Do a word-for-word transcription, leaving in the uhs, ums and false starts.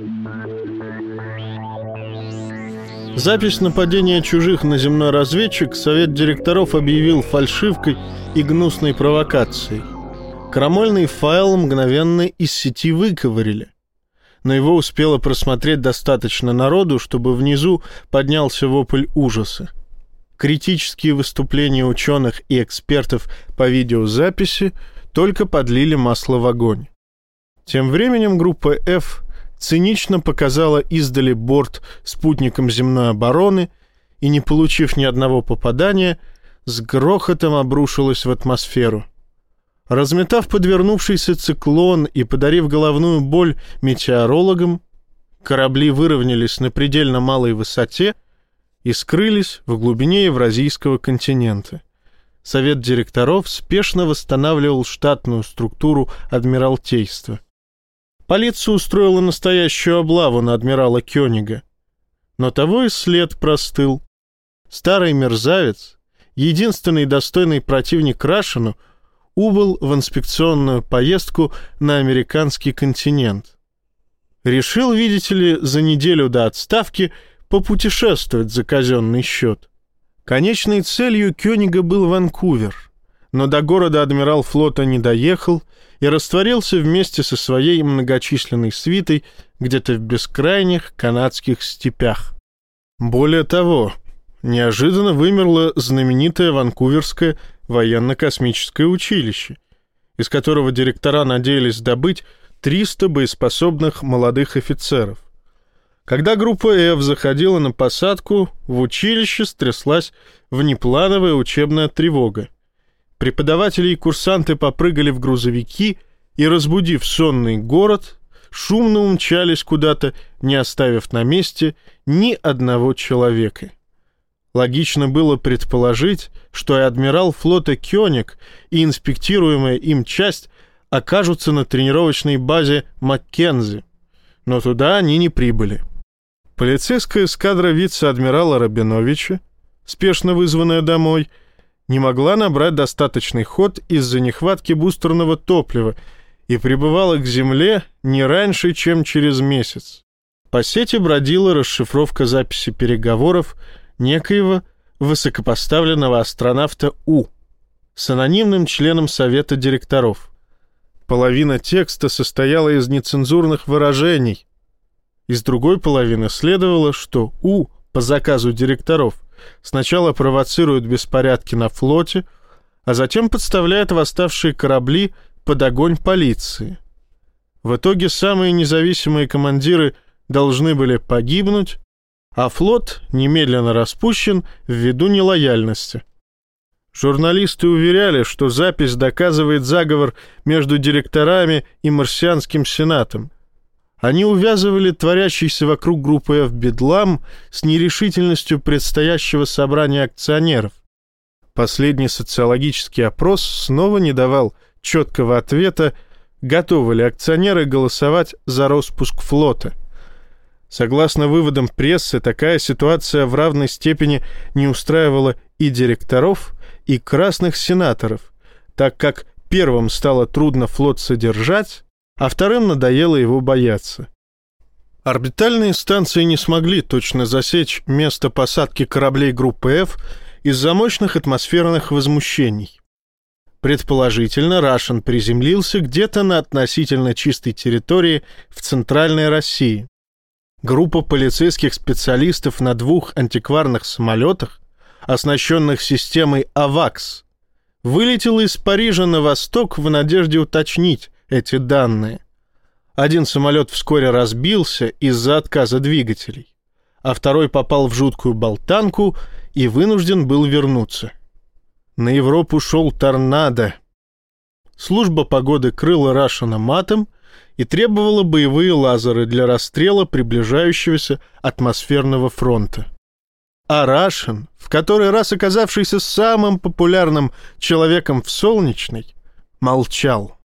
Запись нападения чужих на земной разведчик совет директоров объявил фальшивкой и гнусной провокацией. Крамольный файл мгновенно из сети выковырили, но его успело просмотреть достаточно народу, чтобы внизу поднялся вопль ужаса. Критические выступления ученых и экспертов по видеозаписи только подлили масло в огонь. Тем временем группа F цинично показала издали борт спутником земной обороны и, не получив ни одного попадания, с грохотом обрушилась в атмосферу. Разметав подвернувшийся циклон и подарив головную боль метеорологам, корабли выровнялись на предельно малой высоте и скрылись в глубине Евразийского континента. Совет директоров спешно восстанавливал штатную структуру Адмиралтейства. Полиция устроила настоящую облаву на адмирала Кёнига, но того и след простыл. Старый мерзавец, единственный достойный противник Рашину, убыл в инспекционную поездку на американский континент. Решил, видите ли, за неделю до отставки попутешествовать за казенный счет. Конечной целью Кёнига был Ванкувер, но до города адмирал флота не доехал и растворился вместе со своей многочисленной свитой где-то в бескрайних канадских степях. Более того, неожиданно вымерло знаменитое Ванкуверское военно-космическое училище, из которого директора надеялись добыть триста боеспособных молодых офицеров. Когда группа F заходила на посадку, в училище стряслась внеплановая учебная тревога. Преподаватели и курсанты попрыгали в грузовики и, разбудив сонный город, шумно умчались куда-то, не оставив на месте ни одного человека. Логично было предположить, что и адмирал флота Кёниг, и инспектируемая им часть окажутся на тренировочной базе Маккензи, но туда они не прибыли. Полицейская эскадра вице-адмирала Рабиновича, спешно вызванная домой, не могла набрать достаточный ход из-за нехватки бустерного топлива и прибывала к земле не раньше, чем через месяц. По сети бродила расшифровка записи переговоров некоего высокопоставленного астронавта У с анонимным членом совета директоров. Половина текста состояла из нецензурных выражений. Из другой половины следовало, что У по заказу директоров сначала провоцирует беспорядки на флоте, а затем подставляет восставшие корабли под огонь полиции. В итоге самые независимые командиры должны были погибнуть, а флот немедленно распущен ввиду нелояльности. Журналисты уверяли, что запись доказывает заговор между директорами и марсианским сенатом. Они увязывали творящийся вокруг группы F бедлам с нерешительностью предстоящего собрания акционеров. Последний социологический опрос снова не давал четкого ответа, готовы ли акционеры голосовать за распуск флота. Согласно выводам прессы, такая ситуация в равной степени не устраивала и директоров, и красных сенаторов, так как первым стало трудно флот содержать, а вторым надоело его бояться. Орбитальные станции не смогли точно засечь место посадки кораблей группы F из-за мощных атмосферных возмущений. Предположительно, Рашин приземлился где-то на относительно чистой территории в Центральной России. Группа полицейских специалистов на двух антикварных самолетах, оснащенных системой АВАКС, вылетела из Парижа на восток в надежде уточнить эти данные. Один самолет вскоре разбился из-за отказа двигателей, а второй попал в жуткую болтанку и вынужден был вернуться. На Европу шел торнадо. Служба погоды крыла Рашина матом и требовала боевые лазеры для расстрела приближающегося атмосферного фронта. А Рашин, в который раз оказавшийся самым популярным человеком в Солнечной, молчал.